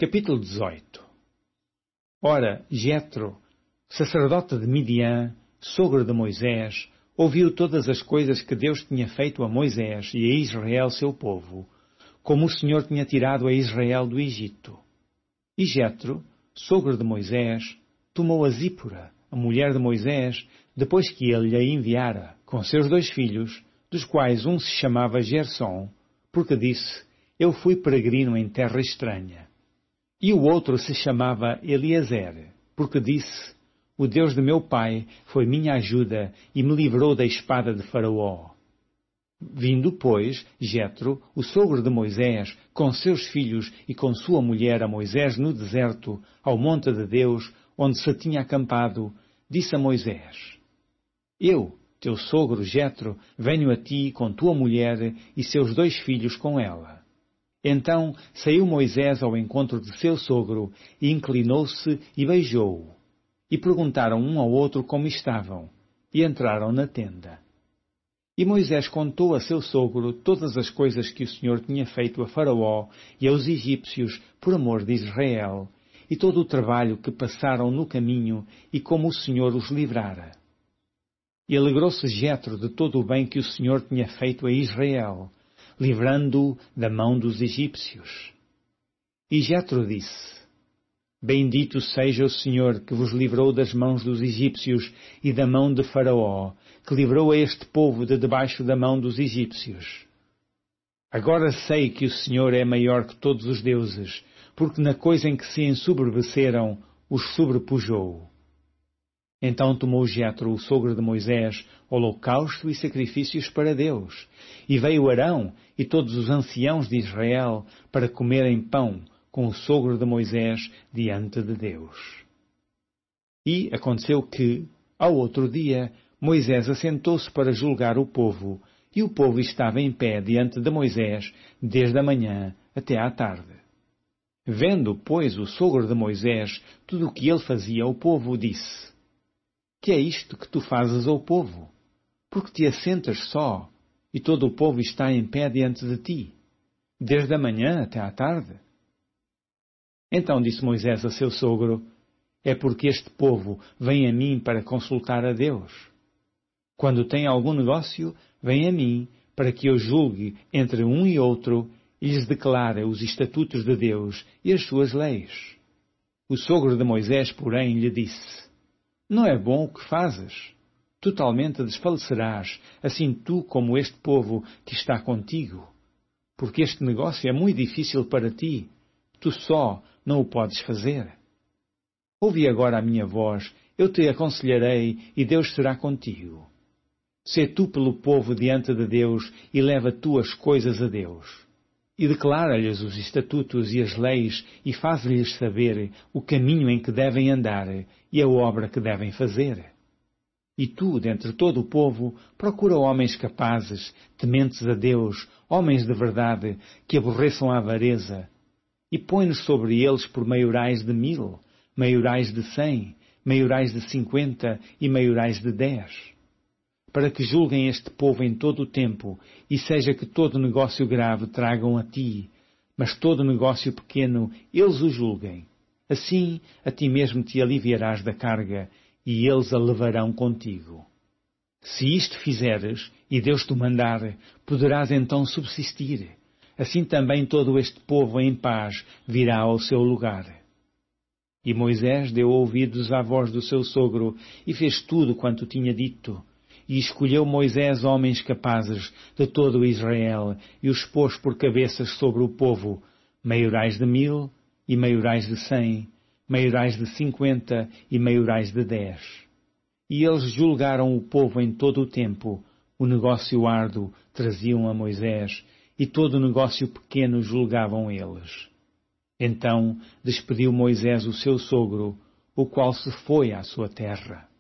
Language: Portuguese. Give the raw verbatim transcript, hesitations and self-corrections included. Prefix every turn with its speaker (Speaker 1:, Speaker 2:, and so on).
Speaker 1: Capítulo dezoito. Ora, Jetro, sacerdote de Midian, sogro de Moisés, ouviu todas as coisas que Deus tinha feito a Moisés e a Israel seu povo, como o Senhor tinha tirado a Israel do Egito. E Jetro, sogro de Moisés, tomou a Zípora, a mulher de Moisés, depois que ele lhe enviara, com seus dois filhos, dos quais um se chamava Gersom, porque disse, eu fui peregrino em terra estranha. E o outro se chamava Eliezer, porque disse, o Deus de meu pai foi minha ajuda e me livrou da espada de Faraó. Vindo, pois, Jetro, o sogro de Moisés, com seus filhos e com sua mulher a Moisés no deserto, ao monte de Deus, onde se tinha acampado, disse a Moisés, eu, teu sogro Jetro, venho a ti com tua mulher e seus dois filhos com ela. Então saiu Moisés ao encontro de seu sogro e inclinou-se e beijou-o. E perguntaram um ao outro como estavam, e entraram na tenda. E Moisés contou a seu sogro todas as coisas que o Senhor tinha feito a Faraó e aos egípcios por amor de Israel, e todo o trabalho que passaram no caminho e como o Senhor os livrara. E alegrou-se Jetro de todo o bem que o Senhor tinha feito a Israel, livrando-o da mão dos egípcios. E Jetro disse, bendito seja o Senhor que vos livrou das mãos dos egípcios e da mão de Faraó, que livrou a este povo de debaixo da mão dos egípcios. Agora sei que o Senhor é maior que todos os deuses, porque na coisa em que se ensoberbeceram, os sobrepujou. Então tomou Jetro, o sogro de Moisés, holocausto e sacrifícios para Deus, e veio Arão e todos os anciãos de Israel para comerem pão com o sogro de Moisés diante de Deus. E aconteceu que, ao outro dia, Moisés assentou-se para julgar o povo, e o povo estava em pé diante de Moisés desde a manhã até à tarde. Vendo, pois, o sogro de Moisés tudo o que ele fazia ao povo, disse, que é isto que tu fazes ao povo? Porque te assentas só, e todo o povo está em pé diante de ti, desde a manhã até à tarde? Então disse Moisés a seu sogro, é porque este povo vem a mim para consultar a Deus. Quando tem algum negócio, vem a mim para que eu julgue entre um e outro e lhes declare os estatutos de Deus e as suas leis. O sogro de Moisés, porém, lhe disse, não é bom o que fazes. Totalmente desfalecerás, assim tu como este povo que está contigo. Porque este negócio é muito difícil para ti. Tu só não o podes fazer. Ouve agora a minha voz, eu te aconselharei e Deus será contigo. Sê tu pelo povo diante de Deus e leva tu as coisas a Deus. E declara-lhes os estatutos e as leis e faz-lhes saber o caminho em que devem andar e a obra que devem fazer. E tu, dentre todo o povo, procura homens capazes, tementes a Deus, homens de verdade, que aborreçam a avareza, e põe-nos sobre eles por maiorais de mil, maiorais de cem, maiorais de cinquenta e maiorais de dez, para que julguem este povo em todo o tempo, e seja que todo negócio grave tragam a ti, mas todo negócio pequeno eles o julguem. Assim, a ti mesmo te aliviarás da carga, e eles a levarão contigo. Se isto fizeres, e Deus te mandar, poderás então subsistir. Assim também todo este povo em paz virá ao seu lugar. E Moisés deu ouvidos à voz do seu sogro, e fez tudo quanto tinha dito. E escolheu Moisés homens capazes de todo o Israel, e os pôs por cabeças sobre o povo, maiorais de mil, e maiorais de cem, maiorais de cinquenta e maiorais de dez. E eles julgaram o povo em todo o tempo, o negócio árduo traziam a Moisés, e todo o negócio pequeno julgavam eles. Então despediu Moisés o seu sogro, o qual se foi à sua terra.